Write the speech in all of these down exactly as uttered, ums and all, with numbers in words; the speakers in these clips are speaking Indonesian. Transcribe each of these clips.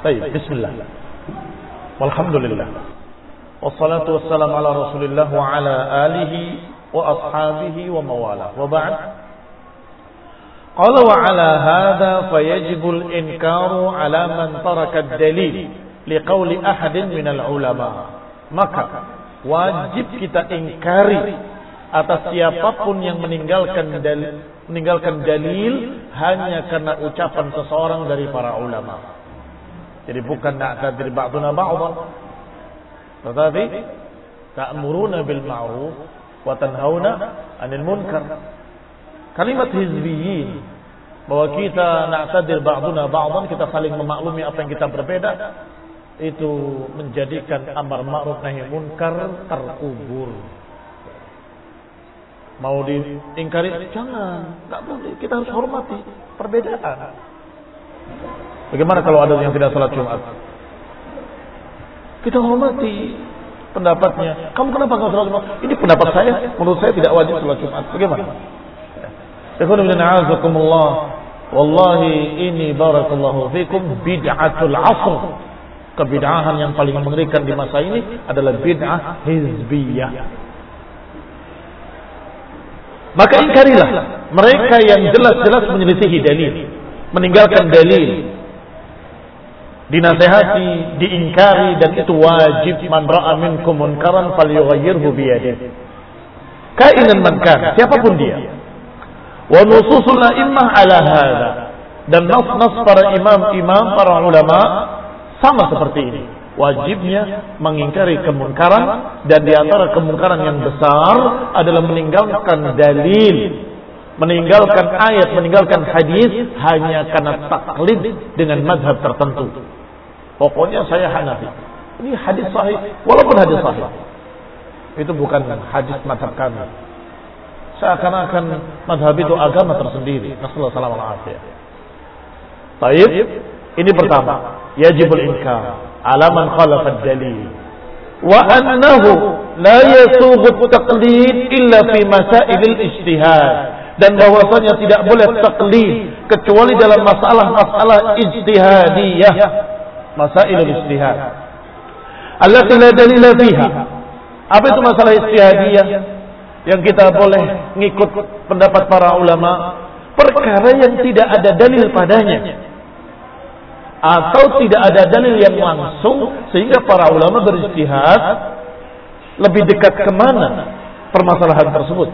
Baik, bismillah. Walhamdulillah. Wassalatu wassalamu ala Rasulillah wa ala alihi wa ashabihi wa mawala. Wa ba'd. Qala wa ala hadha fayajibul inkaru ala man taraka ad-dalil liqauli ahadin minal ulama. Maka wajib kita ingkari atas siapapun yang meninggalkan dalil, meninggalkan dalil hanya karena ucapan seseorang dari para ulama. Jadi bukan na'tadir ba'duna ba'dhan, tetapi ta'muruna bil ma'ruf wa tanhauna 'anil munkar. Kalimat hizbiyin bahwa kita na'tadir ba'duna ba'dhan, kita saling memaklumi apa yang kita berbeda, itu menjadikan amar ma'ruf nahi munkar terkubur. Mau diingkari, jangan, enggak boleh. Kita harus hormati perbedaan. Bagaimana kalau ada yang tidak salat Jumat? Kita hormati pendapatnya. Kamu kenapa enggak salat Jumat? Ini pendapat saya, menurut saya tidak wajib salat Jumat. Bagaimana? Ikhwan fillah, a'azakumullah. Wallahi ini barakallahu fikum bid'atul 'asr. Kebid'ahan yang paling mengerikan di masa ini adalah bid'ah hizbiyah. Maka ingkarilah mereka yang jelas-jelas menyelisihi dalil, meninggalkan dalil, dinasehati, diingkari, dan itu wajib. Man ra'a minkum munkaran falyughayyirhu biyadihi, kainan man kana, siapapun dia. Wa nususul a'immah ala hadza, dan nas-nas para imam-imam, para ulama sama seperti ini. Wajibnya mengingkari kemungkaran, dan di antara kemungkaran yang besar adalah meninggalkan dalil, meninggalkan ayat, meninggalkan hadis hanya karena taklid dengan mazhab tertentu. Pokoknya saya Hanafi. Ini hadis sahih, walaupun hadis sahih, itu bukan hadis mazhab kami. Seakan-akan mazhab itu agama tersendiri. Nasallahu alaihi wasallam. Baik, ini pertama, yajibul inkar ala man khalafa ad-dalil wa annahu la yasughu at-taqlid illa fi masail al-ijtihad, dan bahwasanya tidak boleh taklid kecuali dalam masalah-masalah ijtihadiyah, masail al-ijtihad allati la dalila fiha. Apa itu masalah ijtihadiyah yang kita boleh ngikut pendapat para ulama? Perkara yang tidak ada dalil padanya, atau tidak ada dalil yang langsung, sehingga para ulama berijtihad lebih dekat kemana permasalahan tersebut.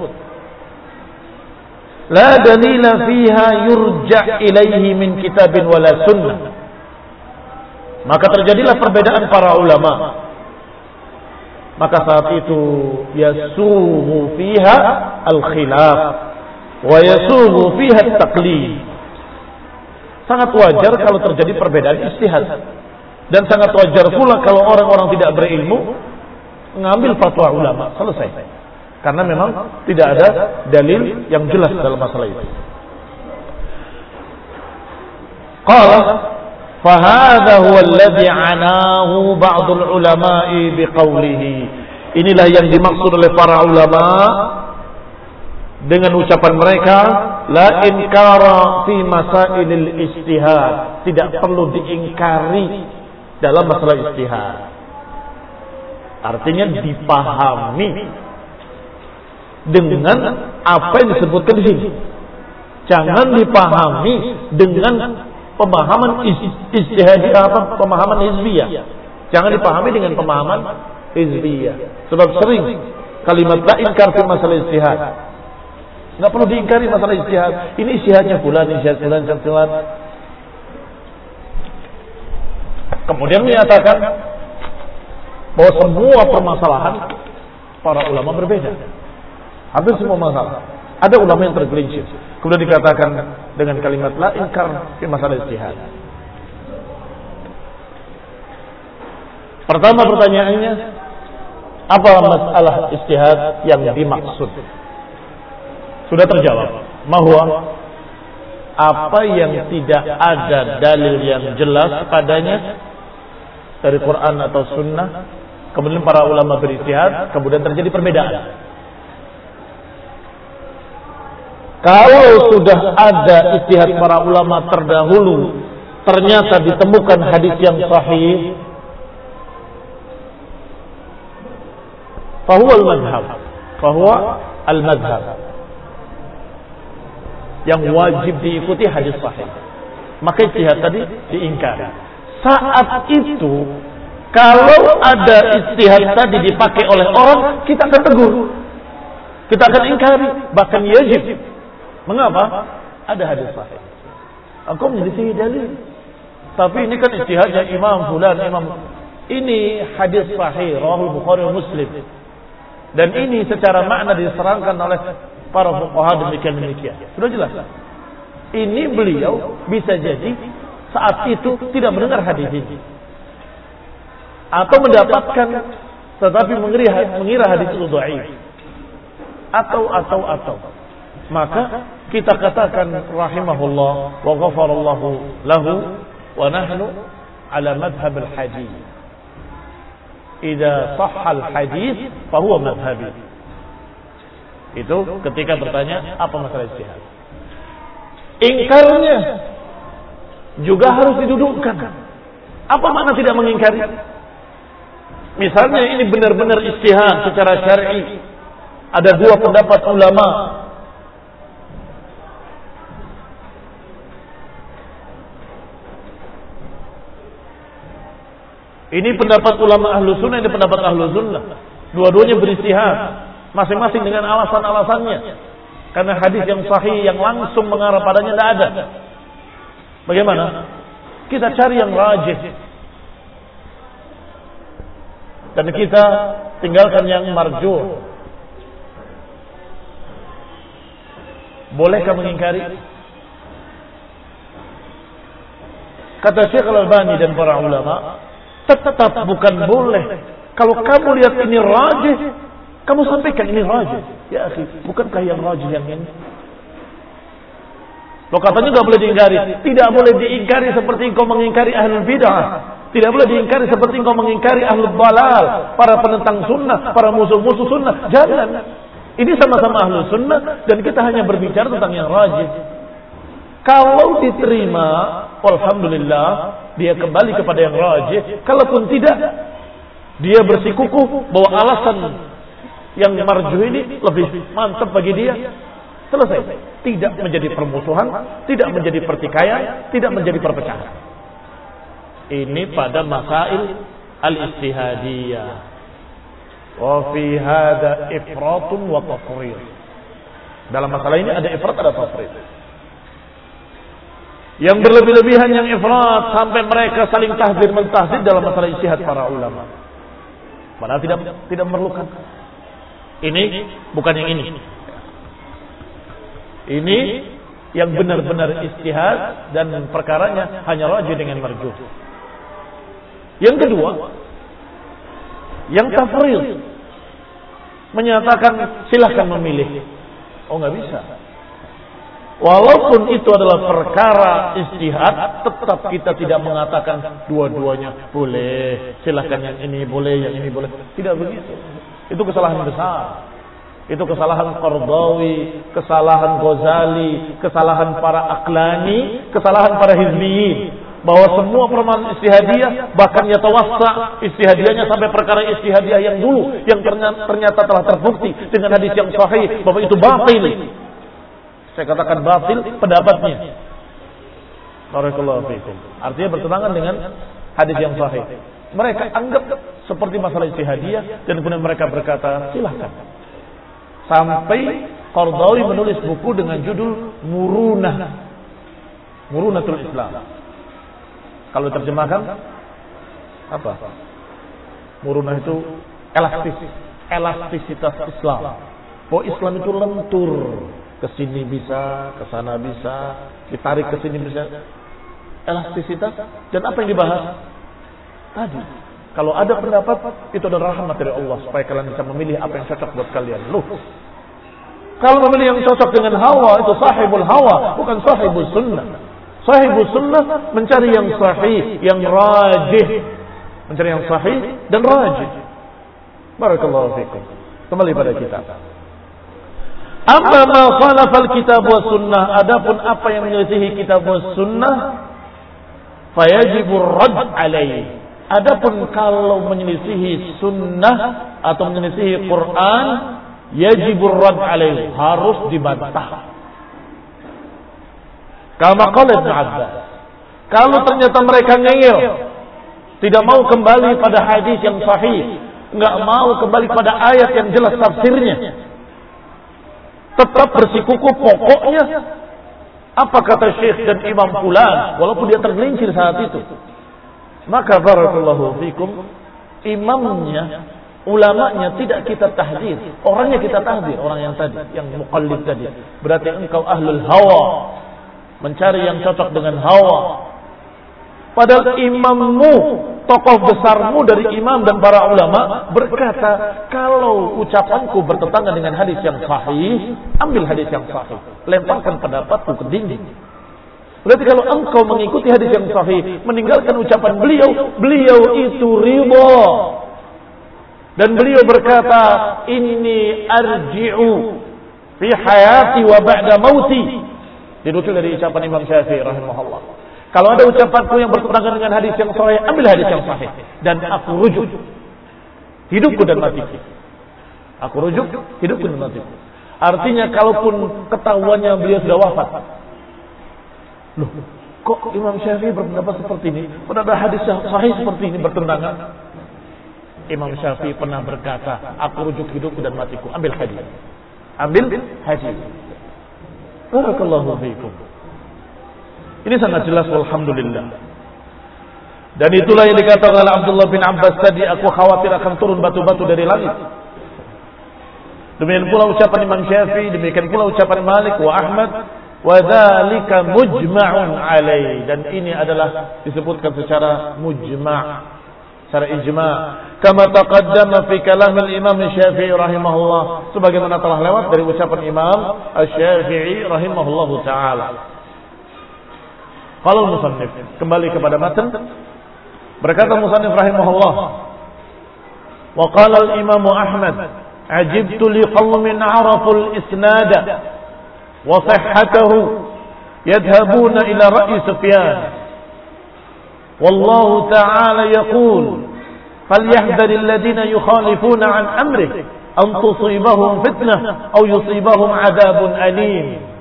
La dalila fiha yurja' ilaihi min kitabin wala sunnah. Maka terjadilah perbedaan para ulama. Maka saat itu yasuhu fiha al-khilaf wa yasuhu fiha at-taqlid. Sangat wajar kalau terjadi perbedaan ijtihad, dan sangat wajar pula kalau orang-orang tidak berilmu mengambil fatwa ulama. Selesai. Karena memang tidak ada dalil yang jelas dalam masalah itu. Qala fa hadha huwa alladhi 'anahu ba'dul ulama'i biqaulihi. Inilah yang dimaksud oleh para ulama dengan ucapan mereka, la inkara fi masailil ijtihad, tidak perlu diingkari dalam masalah ijtihad. Artinya dipahami dengan apa yang disebutkan di sini. Jangan dipahami dengan pemahaman ijtihadiyah atau pemahaman hizbiyah. Jangan dipahami dengan pemahaman hizbiyah. Sebab sering kalimat la inkar fi masalah ijtihad, nggak perlu diingkari masalah ijtihad. Ini ijtihadnya fulan, ijtihad fulan, ijtihad fulan. Kemudian menyatakan bahwa semua permasalahan para ulama berbeda. Hampir semua masalah. Ada ulama yang tergelincir. Kemudian dikatakan dengan kalimat la inkar fi masalah ijtihad. Pertama pertanyaannya, apa masalah ijtihad yang dimaksud? Sudah terjawab. Bahwa apa yang tidak ada dalil yang jelas padanya dari Quran atau Sunnah, kemudian para ulama berijtihad, kemudian terjadi perbedaan. Kalau sudah ada ijtihad para ulama terdahulu ternyata ditemukan hadis yang sahih, fahuwa al-madhhab, fahuwa al-madhhab, yang wajib diikuti hadis sahih. Maka ijtihad tadi diingkari. Saat itu kalau ada ijtihad tadi dipakai oleh orang, kita akan tegur, kita akan ingkari, bahkan yajib. Mengapa? Ada hadis sahih. Engkau menyelisih dalil. Tapi ini kan ijtihadnya Imam Fulan, Imam. Ini hadis sahih, rawahu Bukhari wa Muslim. Dan ini secara makna diserangkan oleh para fuqaha demikian-demikian. Sudah jelas. Ini beliau bisa jadi saat itu tidak mendengar hadis ini, atau mendapatkan tetapi mengira, mengira hadis itu dhaif, atau atau atau maka kita katakan rahimahullah wa ghafarallahu lahu wa nahnu ala madhhab al-hadis. Idza sahha al-hadis fa huwa madhhabi. Itu ketika bertanya apa masalah ijtihad. Ingkarnya juga harus didudukkan. Apa makna tidak mengingkari? Misalnya ini benar-benar ijtihad secara syar'i. Ada dua pendapat ulama. Ini pendapat ulama ahlu sunnah, ini pendapat ahlu sunnah. Dua-duanya berijtihad, masing-masing dengan alasan-alasannya. Karena hadis yang sahih yang langsung mengarah padanya tidak ada. Bagaimana? Kita cari yang rajih. Dan kita tinggalkan yang marjuh. Bolehkah mengingkari? Kata Syekh Al-Albani dan para ulama, tetap bukan boleh. Kalau kamu lihat ini rajih, kamu sampaikan ini rajih. Ya akhi, bukankah yang rajih yang ini? Lo katanya tidak boleh diingkari. Tidak boleh diingkari seperti engkau mengingkari ahlul bid'ah. Tidak boleh diingkari seperti engkau mengingkari ahlul balal, para penentang sunnah, para musuh-musuh sunnah. Jangan. Ini sama-sama ahlul sunnah dan kita hanya berbicara tentang yang rajih. Kalau diterima, alhamdulillah, dia kembali kepada yang rajih. Kalaupun tidak, dia bersikukuh bahwa alasan yang marjuh ini lebih mantap bagi dia. Selesai. Tidak menjadi permusuhan, tidak menjadi pertikaian, tidak menjadi perpecahan. Ini pada masail al-ijtihadiyah. Wa fi hadza ifratun wa tafrid. Dalam masalah ini ada ifrat, ada tafrid. Yang berlebih-lebihan, yang ifrat sampai mereka saling tahdzir mentahdzir dalam masalah ijtihad para ulama. Padahal tidak tidak memerlukan. Ini bukan yang ini. Ini yang benar-benar ijtihad dan perkaranya hanya rajih dengan marjuh. Yang kedua, yang tafrid, menyatakan silahkan memilih. Oh, nggak bisa. Walaupun itu adalah perkara ijtihad, tetap kita tidak mengatakan dua-duanya boleh. Silahkan yang ini boleh, yang ini boleh. Tidak begitu. Itu kesalahan besar. Itu kesalahan Qardawi, kesalahan Ghazali, kesalahan para Aqlani, kesalahan para hizbiyin. Bahwa semua permasalahan ijtihadiyah, bahkan yatawassa ijtihadiyahnya sampai perkara ijtihadiyah yang dulu, yang ternyata, ternyata telah terbukti dengan hadis yang sahih, bahwa itu batil. Saya katakan batil pendapatnya. Barakallahu fiikum. Artinya bertentangan dengan hadis yang sahih. Mereka anggap seperti masalah ijtihadiyah dan kemudian mereka berkata, silahkan. Sampai Qardawi menulis buku dengan judul Murunah. Murunatul Islam. Kalau terjemahkan apa? Murunah itu elastis, elastisitas Islam. Bahwa Islam itu lentur. Ke sini bisa, ke sana bisa, ditarik ke sini bisa. Elastisitas. Dan apa yang dibahas? Tadi. Kalau ada pendapat, itu adalah rahmat dari Allah. Supaya kalian bisa memilih apa yang cocok buat kalian. Loh. Kalau memilih yang cocok dengan hawa, itu sahibul hawa. Bukan sahibul sunnah. Sahibul sunnah mencari yang sahih, yang rajih. Mencari yang sahih dan rajih. Barakallahu fikum. Kembali pada kita. Amma ma khalafal kitab wa sunnah. Adapun apa yang menyelisihi kitab wa sunnah, fayajibur rad alaih. Adapun kalau menyelisihi sunnah atau menyelisihi Quran, yajibur rad alaih, harus dibantah. Kama qala Ibnu Abbas, kalau ternyata mereka ngeyel, tidak mau kembali pada hadis yang sahih, enggak mau kembali pada ayat yang jelas tafsirnya, tetap bersikukuh pokoknya apa kata Syekh dan Imam fulan, walaupun dia tergelincir saat itu, maka barakallahu fikum, imamnya, ulamanya tidak kita tahdir, orangnya kita tahdir, orang yang tadi, yang muqallid tadi. Berarti engkau ahlul hawa, mencari yang cocok dengan hawa. Padahal imammu, tokoh besarmu dari imam dan para ulama berkata, kalau ucapanku bertentangan dengan hadis yang sahih, ambil hadis yang sahih, lemparkan pendapatku ke dinding. Berarti kalau engkau mengikuti hadis yang sahih, meninggalkan ucapan beliau, beliau itu ridha. Dan beliau berkata, inni arji'u fi hayati wa ba'da mauti. Dinukil dari ucapan Imam Syafi'i rahimahullah. Kalau ada ucapanku yang bertentangan dengan hadis yang sahih, ambil hadis yang sahih. Dan aku rujuk hidupku dan matiku. Aku rujuk hidupku dan matiku. Artinya kalaupun ketahuannya beliau sudah wafat. Loh, kok Imam Syafi'i berpendapat seperti ini? Padahal hadis yang sahih seperti ini bertentangan. Imam Syafi'i pernah berkata, aku rujuk hidupku dan matiku. Ambil hadis. Ambil hadis. Barakallahu fiikum. Ini sangat jelas, walhamdulillah. Dan itulah yang dikatakan oleh Abdullah bin Abbas tadi, aku khawatir akan turun batu-batu dari langit. Demikian pula ucapan Imam Syafi'i, demikian pula ucapan Malik wa Ahmad, wa dzalika mujma'un alaih. Dan ini adalah disebutkan secara mujma', secara ijma'. Kama taqaddama fi kalam al-Imam Syafi'i rahimahullah, sebagaimana telah lewat dari ucapan Imam Asy-Syafi'i rahimahullahu taala. Kalau musannif, kembali kepada matan, berkata musannif rahimahullah, wa qala al-Imam Ahmad, ajibtu liqaumin 'arafu al-isnada wa sihhatahu yadhhabuna ila ra'yi Sufyan. Wallahu ta'ala yaqul, falyahdhar alladhina yukhalifuna 'an amrihi an tusibahum fitnah aw yusibahum 'adabun alim.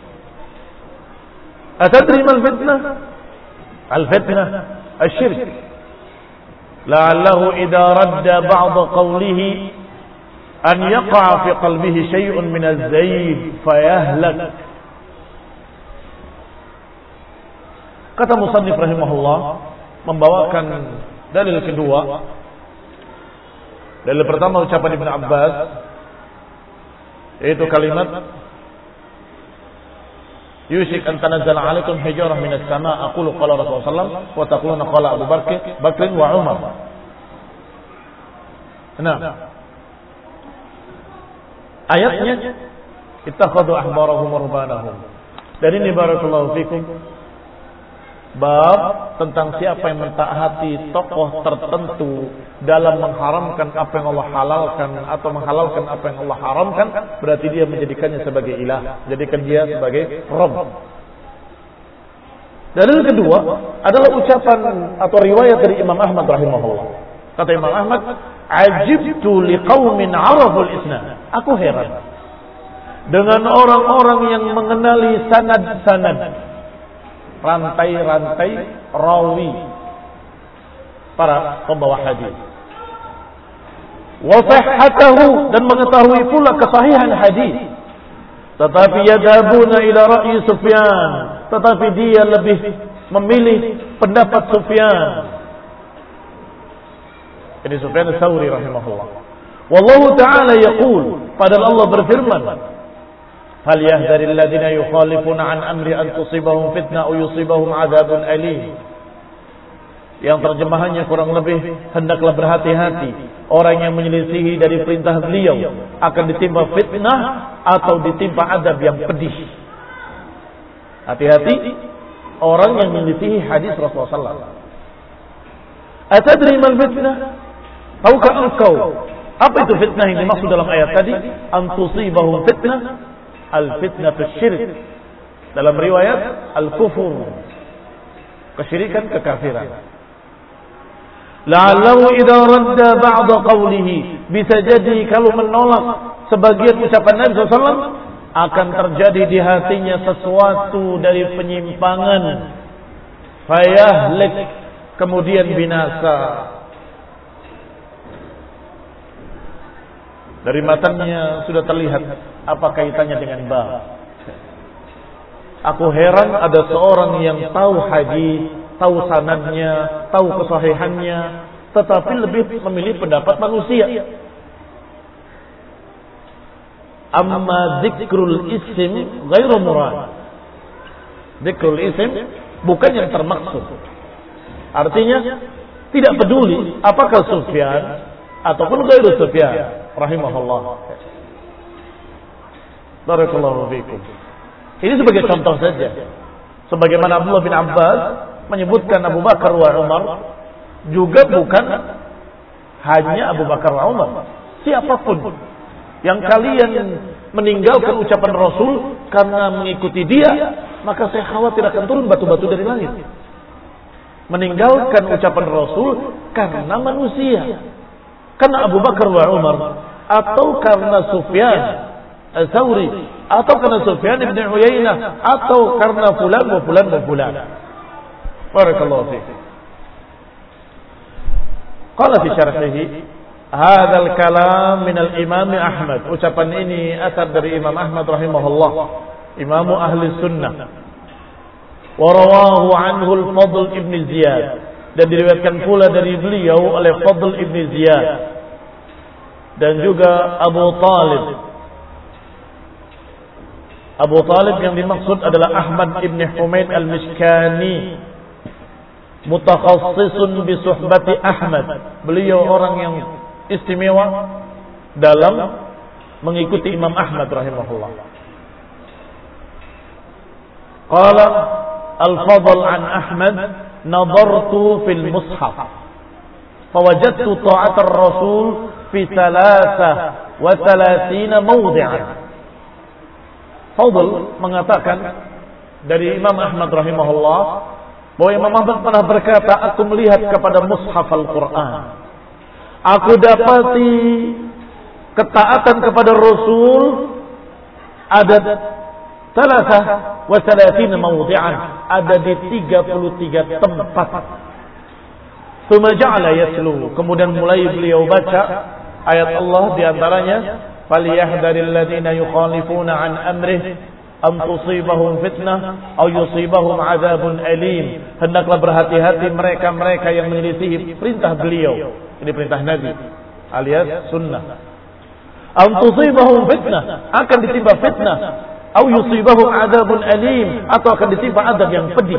أتدري ما الفتنة؟ الفتنة الشرك لعله إذا رد بعض قوله أن يقع في قلبه شيء من الزيغ فيهلك. Kata musannif rahimahullah membawakan dalil kedua. Dalil pertama ucapan Ibnu Abbas, yaitu kalimat Yushik an tanazzala alaikum hijarah minas sama' aqulu qala Rasulullah sallallahu alaihi wasallam wa taquluna qala Abu Bakr Bakr wa Umar. Nah, ayatnya ittakhadhu ahbarahum wa rubbanahum. Dan ini barakallahu fikum bab tentang siapa yang mentaati tokoh tertentu dalam mengharamkan apa yang Allah halalkan atau menghalalkan apa yang Allah haramkan, berarti dia menjadikannya sebagai ilah, menjadikan dia sebagai Rabb. Dalil kedua adalah ucapan atau riwayat dari Imam Ahmad rahimahullah. Kata Imam Ahmad, ajibtu liqaumin 'araful isnad. Aku heran dengan orang-orang yang mengenali sanad-sanad, rantai-rantai rawi para pembawa hadis, wa sihhatahu, dan mengetahui pula kesahihan hadis. Tetapi yadhabuna ila ra'yi Sufyan, tetapi dia lebih memilih pendapat Sufyan. Ini Sufyan Ats-Tsauri rahimahullah. Wallahu ta'ala yaqul, padahal Allah berfirman, falyahdharil ladzina yukhalifuna an amri an tusibahum fitnah aw yusibahum adzabun alim. Yang terjemahannya kurang lebih, hendaklah berhati-hati orang yang menyelisihi dari perintah beliau akan ditimpa fitnah atau ditimpa azab yang pedih. Hati-hati orang yang menyelisihi hadis Rasulullah sallallahu alaihi wasallam. Atadri mal fitnah? Tahukah engkau apa itu fitnah yang dimaksud dalam ayat tadi? An tusibahum fitnah, al-fitnatu syirk. Dalam riwayat al-kufur. kesyirikan, kekafiran. La'allahu idza radda ba'da qawlihi, bisa jadi kalau menolak sebagian ucapan Nabi sallallahu alaihi wasallam akan terjadi di hatinya sesuatu dari penyimpangan, fayahlik, kemudian binasa. Dari matanya sudah terlihat apa kaitannya dengan bab. Aku heran ada seorang yang tahu hadis, tahu sanadnya, tahu kesahihannya, tetapi lebih memilih pendapat manusia. Amma dzikrul ism ghairu murad. Dzikrul ism bukan yang termaksud. Artinya tidak peduli apakah Sufyan ataupun ghairu Sufyan rahimahullah. Barakallahu fiikum. Ini sebagai contoh saja. Sebagaimana Abdullah bin Abbas menyebutkan Abu Bakar wa Umar, juga bukan hanya Abu Bakar wa Umar, siapapun yang kalian meninggalkan ucapan Rasul karena mengikuti dia, maka saya khawatir akan turun batu-batu dari langit. Meninggalkan ucapan Rasul karena manusia, karena Abu Bakar wa Umar, atau karena Sufyan Ats-Tsauri, atau karena Sufyan bin Uyainah, atau karena fulan wa fulan wa fulan. Barakallahu fiik. Qala fi syarhihi, hadzal kalam min al-Imam Ahmad. Ucapan ini asal dari Imam Ahmad rahimahullah, Imam ahli sunnah. Wa rawahu anhu al-Fadl ibn Ziyad, dan diriwayatkan pula dari beliau oleh Fadl ibn Ziyad, dan juga Abu Talib. Abu Talib yang dimaksud adalah Ahmad ibn Humaid al-Mishkani, mutakhassisun bi suhbati Ahmad. Beliau orang yang istimewa dalam mengikuti Imam Ahmad rahimahullah. Qala al-Fadl an Ahmad, nadartu fil mushaf fawajadtu ta'at ar-rasul fi thalatha wa thalathina mawdi'an. Fadl mengatakan dari Imam Ahmad rahimahullah bahwa Imam Ahmad pernah berkata, aku melihat kepada mushaf Al-Quran, aku dapati ketaatan kepada Rasul ada thalathah wa thalathina mawdi'an, ada di tiga puluh tiga tempat. Tsumma ja'ala yatlu, kemudian mulai beliau baca ayat Allah di antaranya, falyahdharil ladzina yukhalifuna an amrihi am tusibahum fitnah aw yusibahum adzabun alim. Hendaklah berhati-hati mereka-mereka yang menyelisihi perintah beliau. Ini perintah Nabi alias sunnah. Am tusibahum fitnah, akan ditimpa fitnah, aw yusibahum adzabun alim, atau akan ditimpa azab yang pedih.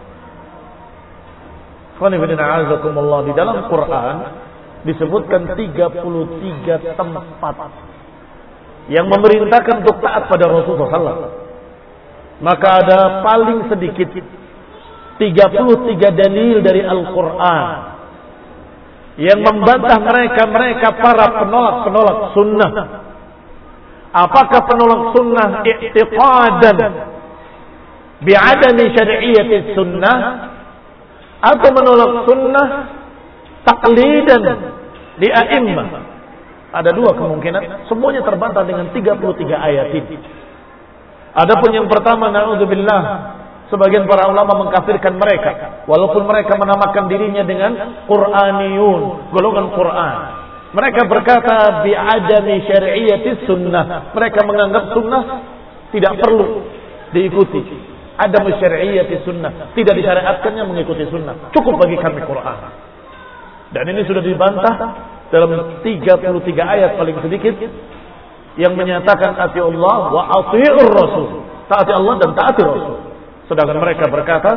Di dalam Quran disebutkan tiga puluh tiga tempat yang memerintahkan untuk taat pada Rasulullah sallallahu alaihi wasallam. Maka ada paling sedikit tiga puluh tiga dalil dari Al-Quran yang membantah mereka-mereka para penolak-penolak sunnah. Apakah penolak sunnah i'tiqadan bi'adami syar'iyyati sunnah, atau menolak sunnah taqlidan di a'immah? Ada dua kemungkinan, semuanya terbantah dengan tiga puluh tiga ayat ini. Adapun yang pertama, na'udzubillah, sebagian para ulama mengkafirkan mereka walaupun mereka menamakan dirinya dengan Qur'aniyun, golongan Quran. Mereka berkata bi'adami syar'iyyati sunnah, mereka menganggap sunnah tidak perlu diikuti. Adam syar'iyyati sunnah, tidak disyariatkannya mengikuti sunnah, cukup bagi kami Quran. Dan ini sudah dibantah dalam tiga puluh tiga ayat paling sedikit yang menyatakan ati Allah wa ati'ur Rasul, taati Allah dan taati Rasul. Sedangkan mereka berkata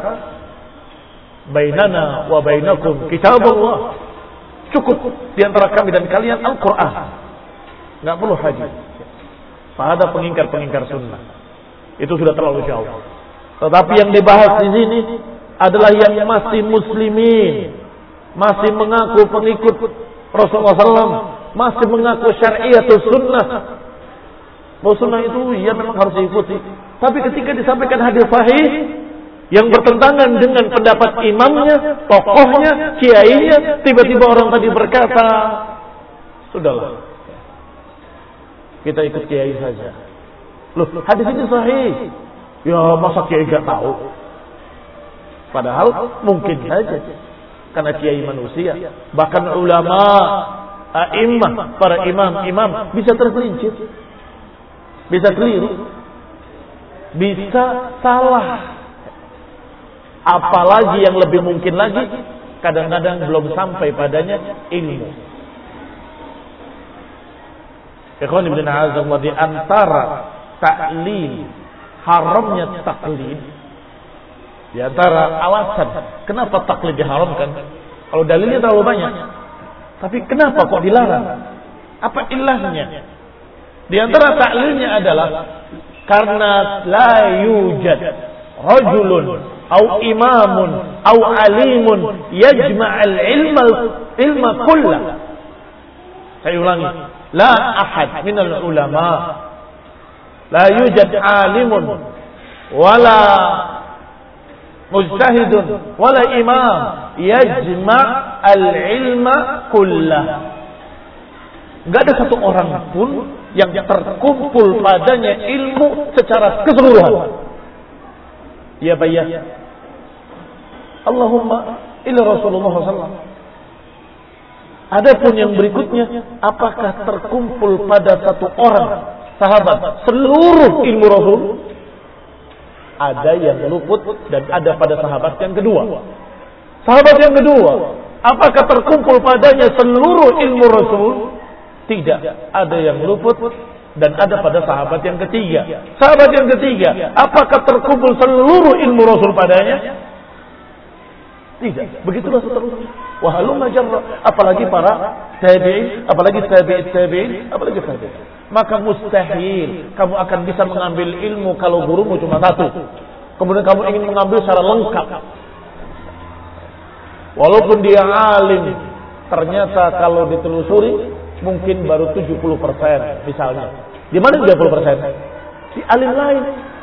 bainana wa bainakum kitabullah, cukup di antara kami dan kalian Al-Quran, nggak perlu hadis. Pada pengingkar-pengingkar sunnah itu sudah terlalu jauh. Tetapi yang dibahas di sini adalah yang masih muslimin, masih mengaku pengikut Rasulullah sallallahu alaihi wasallam, masih mengaku syariatus sunnah, bahwa sunnah itu ya memang harus diikuti. Tapi ketika disampaikan hadis sahih, yang bertentangan dengan pendapat imamnya, tokohnya, kiainya, tiba-tiba orang tadi berkata, sudahlah, kita ikut kiai saja. Loh, hadis ini sahih. Ya, masa kiai gak tahu? Padahal mungkin saja, karena kiai manusia, bahkan ulama, a'immah, para imam-imam bisa tergelincir, bisa keliru, bisa salah. Apalagi yang lebih mungkin lagi, kadang-kadang belum sampai padanya ilmu. Ikhwan ibn a'azallah, di antara ta'lil haramnya taklid, di antara alasan kenapa taklid diharamkan, kalau dalilnya terlalu banyak, tapi kenapa kok dilarang? Apa ilahnya? Di antara ta'lilnya adalah karena la yujad rajulun au imamun au alimun yajma'al ilma ilma kullah. Saya ulangi, la ahad minal ulama, la yujad alimun wala mujtahidun wala imam yajma'al ilma kullah. Enggak ada satu orang pun yang terkumpul padanya ilmu secara keseluruhan. Ya bayya. Allahumma illa Rasulullah sallallahu alaihi wasallam. Adapun yang berikutnya, apakah terkumpul pada satu orang sahabat seluruh ilmu Rasul? Ada yang luput dan ada pada sahabat yang kedua. Sahabat yang kedua, apakah terkumpul padanya seluruh ilmu Rasul? Tidak, ada yang luput dan ada pada sahabat yang ketiga. Sahabat yang ketiga, apakah terkumpul seluruh ilmu Rasul padanya? Tidak. Begitulah seterusnya. Wahalum majarra, apalagi para tabi'in, apalagi tabi'in tabi'in, apalagi tabi'in. Maka mustahil kamu akan bisa mengambil ilmu kalau gurumu cuma satu. Kemudian kamu ingin mengambil secara lengkap. Walaupun dia alim, ternyata kalau ditelusuri mungkin baru tujuh puluh persen misalnya. Di mana tiga puluh persen? Di alim lain.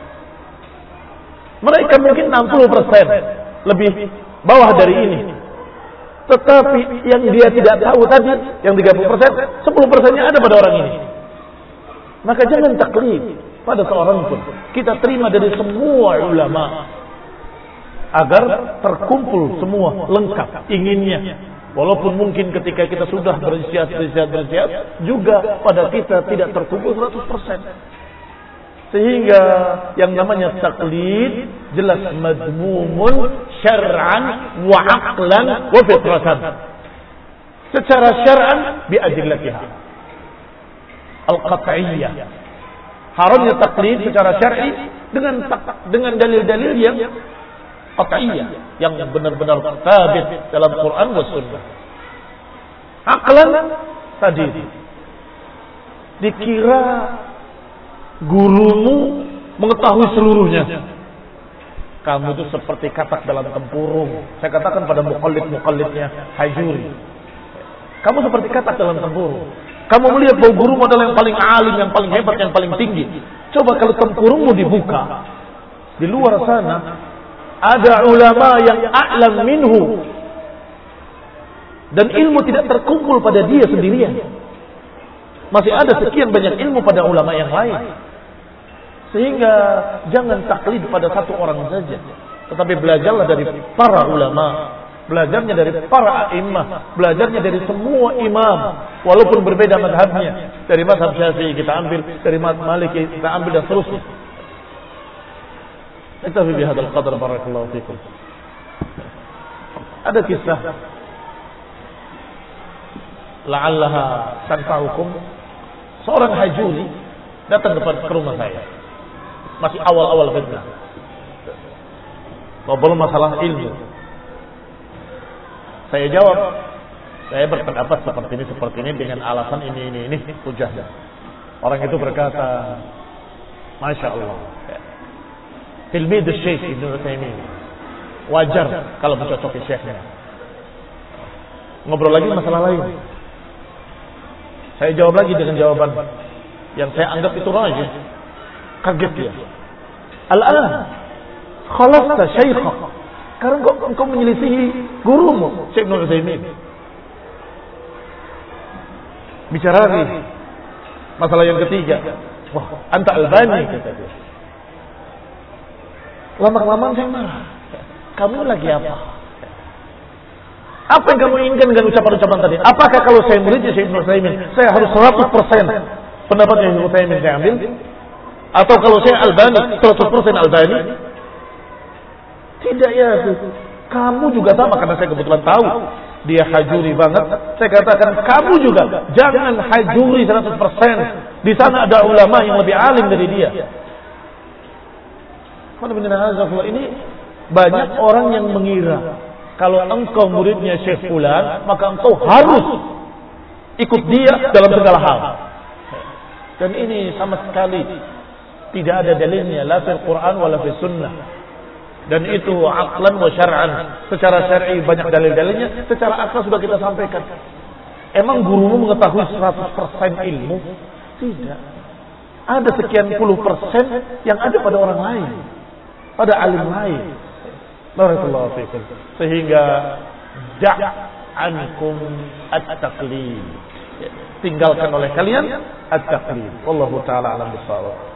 Mereka mungkin enam puluh persen lebih bawah dari ini. Tetapi yang dia tidak tahu tadi, yang tiga puluh persen, sepuluh persennya ada pada orang ini. Maka jangan taklid pada seorang pun. Kita terima dari semua ulama agar terkumpul semua lengkap inginnya. Walaupun mungkin ketika kita sudah bersiap, bersiap, bersiap, juga pada kita tidak terkumpul seratus persen. Sehingga yang namanya taklid jelas madmumun syar'an wa aqlan wa fitratan. Secara syar'an bi adillatiha al-qat'iyyah. Haramnya taklid secara syar'i dengan dengan dalil-dalil yang qat'iyyah, yang benar-benar sabit dalam Quran dan Sunnah. Aqlan tadi dikira gurumu mengetahui seluruhnya. Kamu itu seperti katak dalam tempurung. Saya katakan pada muqallid-muqallidnya Hajuri. Kamu seperti katak dalam tempurung. Kamu melihat bahwa gurumu adalah yang paling alim, yang paling hebat, yang paling tinggi. Coba kalau tempurungmu dibuka, di luar sana ada ulama yang a'lam minhu, dan ilmu tidak terkumpul pada dia sendirian. Masih ada sekian banyak ilmu pada ulama yang lain. Sehingga jangan taklid pada satu orang saja, tetapi belajarlah dari para ulama, belajarnya dari para a'immah, belajarnya dari semua imam, walaupun berbeda mazhabnya. Dari mazhab Syafi'i kita ambil, dari mazhab Maliki kita ambil, dan seterusnya. Iktafi bihadzal qadar, barakallahu fikum. Ada kisah la'allaha tanfa'ukum. Seorang hajuri datang ke rumah saya. Masih awal-awal fitnah. Ngobrol masalah ilmu. Saya jawab, saya berpendapat seperti ini, seperti ini, dengan alasan ini, ini, ini, hujahnya. Orang itu berkata, Masya Allah, tilmid Syekh Ibnu Utsaimin, wajar kalau mencocoki syekhnya. Ngobrol lagi masalah lain. Saya jawab lagi dengan jawaban yang saya anggap itu rajih. Kaget dia. Al-an, Khalafta syaikhak. Karena engkau, engkau menyelisihi gurumu, Syekh Ibnu Utsaimin. Bicara lagi masalah yang ketiga. Wah, anta Albani kata dia. Lama-kelamaan saya marah. Kamu lagi apa? Apa yang kamu inginkan dengan ucapan-ucapan tadi? Apakah kalau saya muridnya Syekh Ibnu Utsaimin, saya harus seratus persen pendapatnya Ibnu Utsaimin saya ambil? Atau kalau saya Albani, seratus persen Albani? Tidak ya, kamu juga sama, karena saya kebetulan tahu dia hajuri banget. Saya katakan kamu juga jangan hajuri seratus persen. Di sana ada ulama yang lebih alim dari dia. Ini banyak orang yang mengira kalau engkau muridnya Syekh Fulan, maka engkau harus ikut dia dalam segala hal. Dan ini sama sekali tidak ada dalilnya, la fil Quran wala fil sunnah. Dan itu aqlan wa syar'an. Secara syar'i banyak dalil-dalilnya, secara akal sudah kita sampaikan. Emang gurumu mengetahui seratus persen ilmu? Tidak. Ada sekian puluh persen yang ada pada orang lain, pada alim lain. Barakallahu fiikum. Sehingga da'ankum at-taqlid. Tinggalkan oleh kalian at-taqlid. Wallahu taala alam bissawab.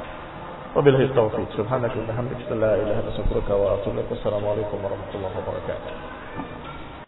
Wabillahi taufiq. Subhanaka wa bihamdika la ilaha illa anta astaghfiruka wa atubu ilaik. Wassalamu alaikum warahmatullahi wabarakatuh.